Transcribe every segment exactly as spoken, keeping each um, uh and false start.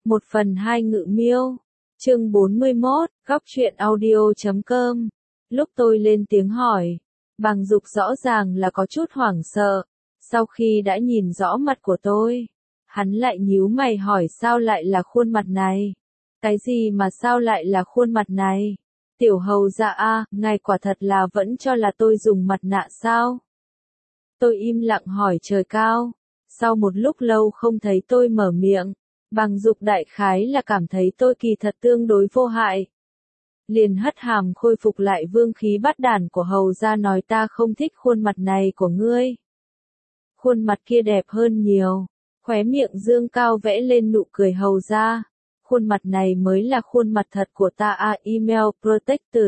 Một phần hai ngự miêu. Chương bốn mươi mốt, góc truyện audio chấm com. Lúc tôi lên tiếng hỏi, Bằng Dục rõ ràng là có chút hoảng sợ. Sau khi đã nhìn rõ mặt của tôi, hắn lại nhíu mày hỏi sao lại là khuôn mặt này? Cái gì mà sao lại là khuôn mặt này? Tiểu hầu dạ a, ngài quả thật là vẫn cho là tôi dùng mặt nạ sao? Tôi im lặng hỏi trời cao. Sau một lúc lâu không thấy tôi mở miệng, Bằng Dục đại khái là cảm thấy tôi kỳ thật tương đối vô hại. Liền hất hàm khôi phục lại vương khí bát đản của hầu ra nói ta không thích khuôn mặt này của ngươi. Khuôn mặt kia đẹp hơn nhiều. Khóe miệng dương cao vẽ lên nụ cười hầu ra. Khuôn mặt này mới là khuôn mặt thật của ta a email protected.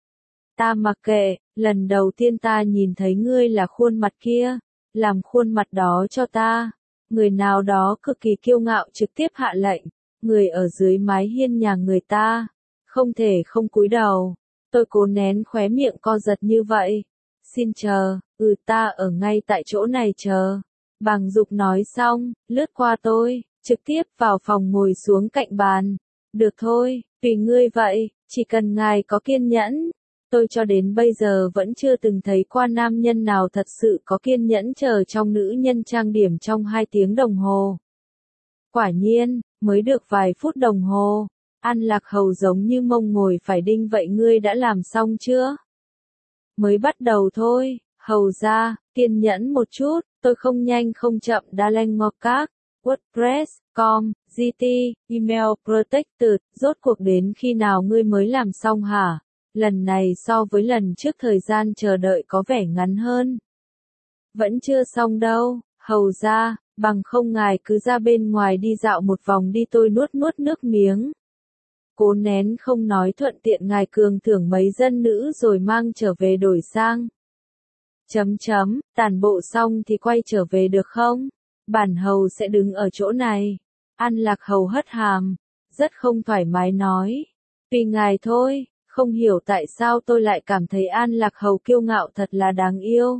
Ta mặc kệ, lần đầu tiên ta nhìn thấy ngươi là khuôn mặt kia, làm khuôn mặt đó cho ta. Người nào đó cực kỳ kiêu ngạo trực tiếp hạ lệnh, người ở dưới mái hiên nhà người ta, không thể không cúi đầu. Tôi cố nén khóe miệng co giật như vậy. Xin chờ, ừ ta ở ngay tại chỗ này chờ. Bằng Dục nói xong, lướt qua tôi, trực tiếp vào phòng ngồi xuống cạnh bàn. Được thôi, tùy ngươi vậy, chỉ cần ngài có kiên nhẫn. Tôi cho đến bây giờ vẫn chưa từng thấy qua nam nhân nào thật sự có kiên nhẫn chờ trong nữ nhân trang điểm trong hai tiếng đồng hồ. Quả nhiên, mới được vài phút đồng hồ, An Lạc Hầu giống như mông ngồi phải đinh vậy ngươi đã làm xong chưa? Mới bắt đầu thôi, hầu ra, kiên nhẫn một chút, tôi không nhanh không chậm đã lanh ngọc các, WordPress, com, giê tê, email protected, rốt cuộc đến khi nào ngươi mới làm xong hả? Lần này so với lần trước thời gian chờ đợi có vẻ ngắn hơn. Vẫn chưa xong đâu, hầu ra, bằng không ngài cứ ra bên ngoài đi dạo một vòng đi tôi nuốt nuốt nước miếng. Cố nén không nói thuận tiện ngài cường thưởng mấy dân nữ rồi mang trở về đổi sang. Chấm chấm, tàn bộ xong thì quay trở về được không? Bản hầu sẽ đứng ở chỗ này. An Lạc Hầu hất hàm, rất không thoải mái nói. Tùy ngài thôi. Không hiểu tại sao tôi lại cảm thấy An Lạc Hầu kiêu ngạo thật là đáng yêu.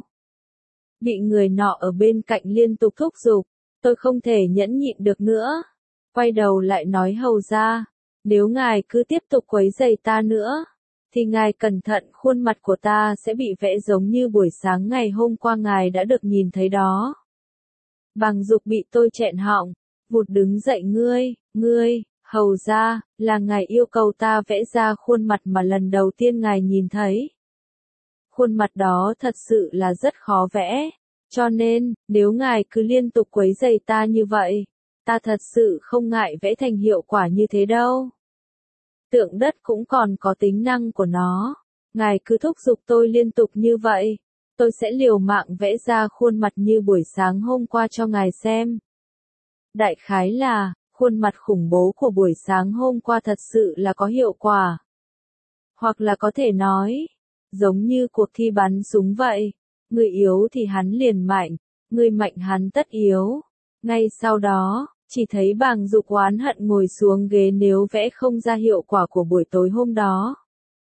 Bị người nọ ở bên cạnh liên tục thúc giục, tôi không thể nhẫn nhịn được nữa. Quay đầu lại nói hầu ra, nếu ngài cứ tiếp tục quấy rầy ta nữa, thì ngài cẩn thận khuôn mặt của ta sẽ bị vẽ giống như buổi sáng ngày hôm qua ngài đã được nhìn thấy đó. Bằng Dục bị tôi chẹn họng, vụt đứng dậy ngươi, ngươi. Hầu ra, là ngài yêu cầu ta vẽ ra khuôn mặt mà lần đầu tiên ngài nhìn thấy. Khuôn mặt đó thật sự là rất khó vẽ, cho nên, nếu ngài cứ liên tục quấy rầy ta như vậy, ta thật sự không ngại vẽ thành hiệu quả như thế đâu. Tượng đất cũng còn có tính năng của nó, ngài cứ thúc giục tôi liên tục như vậy, tôi sẽ liều mạng vẽ ra khuôn mặt như buổi sáng hôm qua cho ngài xem. Đại khái là, khuôn mặt khủng bố của buổi sáng hôm qua thật sự là có hiệu quả. Hoặc là có thể nói, giống như cuộc thi bắn súng vậy, người yếu thì hắn liền mạnh, người mạnh hắn tất yếu. Ngay sau đó, chỉ thấy Bằng Dục oán hận ngồi xuống ghế nếu vẽ không ra hiệu quả của buổi tối hôm đó.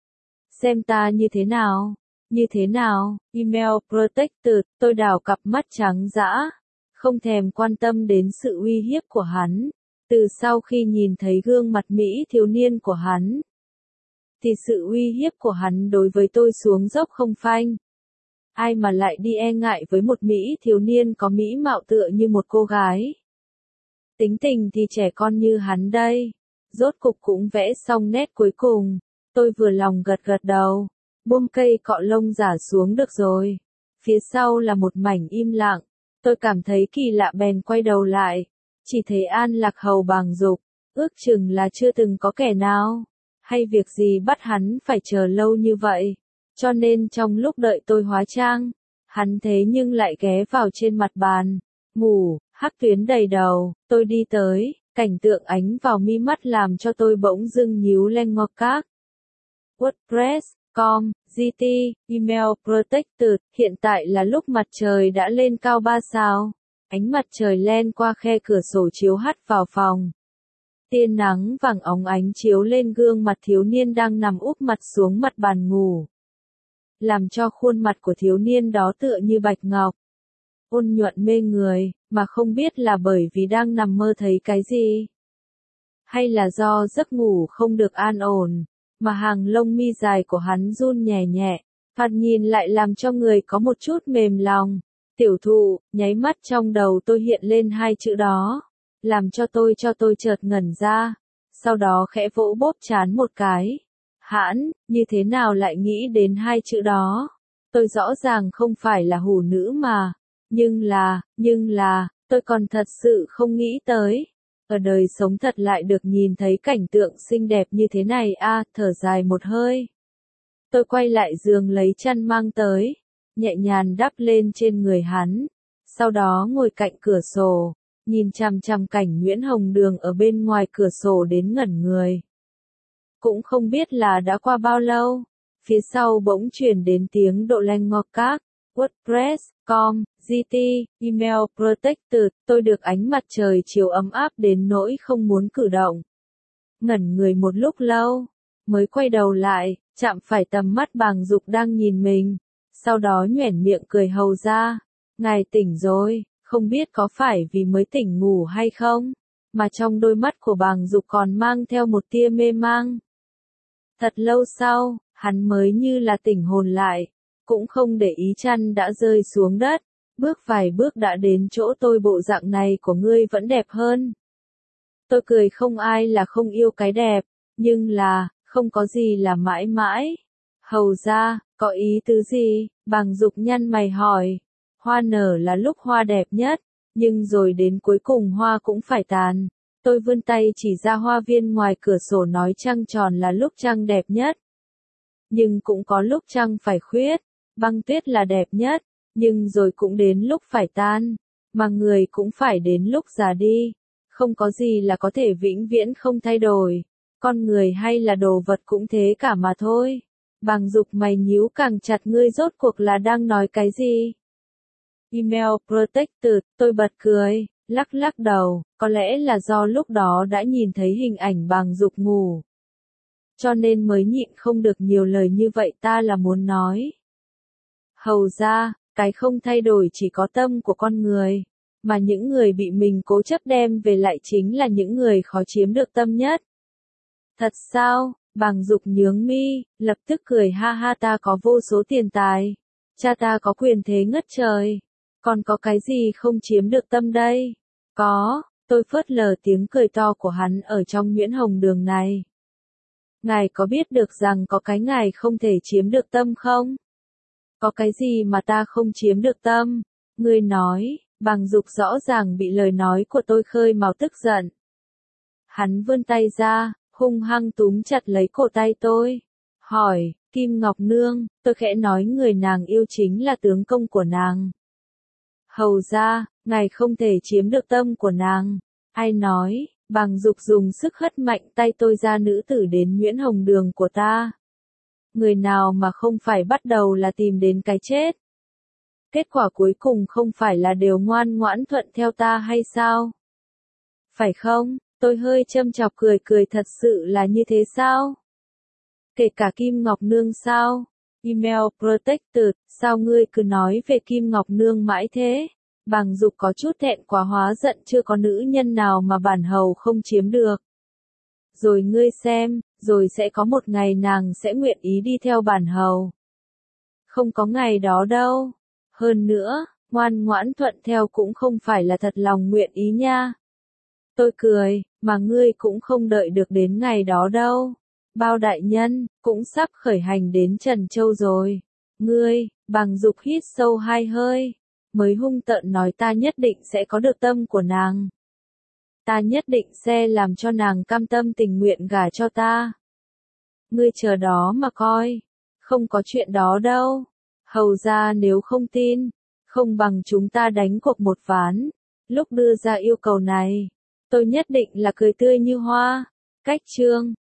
Xem ta như thế nào? Như thế nào? Email protected, tôi đảo cặp mắt trắng dã, không thèm quan tâm đến sự uy hiếp của hắn. Từ sau khi nhìn thấy gương mặt Mỹ thiếu niên của hắn, thì sự uy hiếp của hắn đối với tôi xuống dốc không phanh. Ai mà lại đi e ngại với một Mỹ thiếu niên có mỹ mạo tựa như một cô gái. Tính tình thì trẻ con như hắn đây. Rốt cục cũng vẽ xong nét cuối cùng. Tôi vừa lòng gật gật đầu. Buông cây cọ lông giả xuống được rồi. Phía sau là một mảnh im lặng. Tôi cảm thấy kỳ lạ bèn quay đầu lại. Chỉ thấy An Lạc Hầu Bằng Dục, ước chừng là chưa từng có kẻ nào, hay việc gì bắt hắn phải chờ lâu như vậy. Cho nên trong lúc đợi tôi hóa trang, hắn thế nhưng lại ghé vào trên mặt bàn, ngủ, hắc tuyến đầy đầu, tôi đi tới, cảnh tượng ánh vào mi mắt làm cho tôi bỗng dưng nhíu lên ngọc các. WordPress, com, giê tê, email protected, hiện tại là lúc mặt trời đã lên cao ba sao. Ánh mặt trời len qua khe cửa sổ chiếu hắt vào phòng. Tia nắng vàng óng ánh chiếu lên gương mặt thiếu niên đang nằm úp mặt xuống mặt bàn ngủ. Làm cho khuôn mặt của thiếu niên đó tựa như bạch ngọc. Ôn nhuận mê người, mà không biết là bởi vì đang nằm mơ thấy cái gì. Hay là do giấc ngủ không được an ổn, mà hàng lông mi dài của hắn run nhẹ nhẹ, thoạt nhìn lại làm cho người có một chút mềm lòng. Tiểu thụ, nháy mắt trong đầu tôi hiện lên hai chữ đó, làm cho tôi cho tôi chợt ngẩn ra, sau đó khẽ vỗ bóp trán một cái. Hãn, như thế nào lại nghĩ đến hai chữ đó? Tôi rõ ràng không phải là hủ nữ mà, nhưng là, nhưng là, tôi còn thật sự không nghĩ tới. Ở đời sống thật lại được nhìn thấy cảnh tượng xinh đẹp như thế này a, à, thở dài một hơi. Tôi quay lại giường lấy chăn mang tới, nhẹ nhàng đắp lên trên người hắn, sau đó ngồi cạnh cửa sổ, nhìn chằm chằm cảnh Nguyễn Hồng Đường ở bên ngoài cửa sổ đến ngẩn người. Cũng không biết là đã qua bao lâu, phía sau bỗng truyền đến tiếng độ leng ngọt các, WordPress, com, giê tê, email protected, tôi được ánh mặt trời chiều ấm áp đến nỗi không muốn cử động. Ngẩn người một lúc lâu, mới quay đầu lại, chạm phải tầm mắt Bàng Dục đang nhìn mình, sau đó nhoẻn miệng cười hầu ra, ngài tỉnh rồi, không biết có phải vì mới tỉnh ngủ hay không, mà trong đôi mắt của Bàng Dục còn mang theo một tia mê mang. Thật lâu sau, hắn mới như là tỉnh hồn lại, cũng không để ý chăn đã rơi xuống đất, bước vài bước đã đến chỗ tôi. Bộ dạng này của ngươi vẫn đẹp hơn. Tôi cười, không ai là không yêu cái đẹp, nhưng là, không có gì là mãi mãi. Hầu ra, có ý tứ gì? Bàng Dục nhăn mày hỏi. Hoa nở là lúc hoa đẹp nhất, nhưng rồi đến cuối cùng hoa cũng phải tàn. Tôi vươn tay chỉ ra hoa viên ngoài cửa sổ nói trăng tròn là lúc trăng đẹp nhất. Nhưng cũng có lúc trăng phải khuyết, băng tuyết là đẹp nhất, nhưng rồi cũng đến lúc phải tan, mà người cũng phải đến lúc già đi. Không có gì là có thể vĩnh viễn không thay đổi, con người hay là đồ vật cũng thế cả mà thôi. Bàng Dục mày nhíu càng chặt, ngươi rốt cuộc là đang nói cái gì? Email protected, tôi bật cười, lắc lắc đầu, có lẽ là do lúc đó đã nhìn thấy hình ảnh Bàng Dục ngủ, cho nên mới nhịn không được nhiều lời như vậy. Ta là muốn nói, hầu ra, cái không thay đổi chỉ có tâm của con người, mà những người bị mình cố chấp đem về lại chính là những người khó chiếm được tâm nhất. Thật sao? Bàng Dục nhướng mi, lập tức cười ha ha, ta có vô số tiền tài, cha ta có quyền thế ngất trời, còn có cái gì không chiếm được tâm đây? Có, tôi phớt lờ tiếng cười to của hắn ở trong Nguyễn Hồng Đường này. Ngài có biết được rằng có cái ngài không thể chiếm được tâm không? Có cái gì mà ta không chiếm được tâm? Ngươi nói. Bàng Dục rõ ràng bị lời nói của tôi khơi mào tức giận. Hắn vươn tay ra, hung hăng túm chặt lấy cổ tay tôi. Hỏi, Kim Ngọc Nương, tôi khẽ nói người nàng yêu chính là tướng công của nàng. Hầu ra, ngài không thể chiếm được tâm của nàng. Ai nói? Bàng Dục dùng sức hất mạnh tay tôi ra, nữ tử đến Nguyễn Hồng Đường của ta. Người nào mà không phải bắt đầu là tìm đến cái chết. Kết quả cuối cùng không phải là đều ngoan ngoãn thuận theo ta hay sao? Phải không? Tôi hơi châm chọc cười cười, thật sự là như thế sao? Kể cả Kim Ngọc Nương sao? Email protected, sao ngươi cứ nói về Kim Ngọc Nương mãi thế? Bàng Dục có chút thẹn quá hóa giận, chưa có nữ nhân nào mà bản hầu không chiếm được. Rồi ngươi xem, rồi sẽ có một ngày nàng sẽ nguyện ý đi theo bản hầu. Không có ngày đó đâu. Hơn nữa, ngoan ngoãn thuận theo cũng không phải là thật lòng nguyện ý nha. Tôi cười, mà ngươi cũng không đợi được đến ngày đó đâu. Bao đại nhân, cũng sắp khởi hành đến Trần Châu rồi. Ngươi, Bàng Dục hít sâu hai hơi, mới hung tợn nói, ta nhất định sẽ có được tâm của nàng. Ta nhất định sẽ làm cho nàng cam tâm tình nguyện gả cho ta. Ngươi chờ đó mà coi, không có chuyện đó đâu. Hầu ra nếu không tin, không bằng chúng ta đánh cuộc một ván. Lúc đưa ra yêu cầu này, tôi nhất định là cười tươi như hoa. Cách chương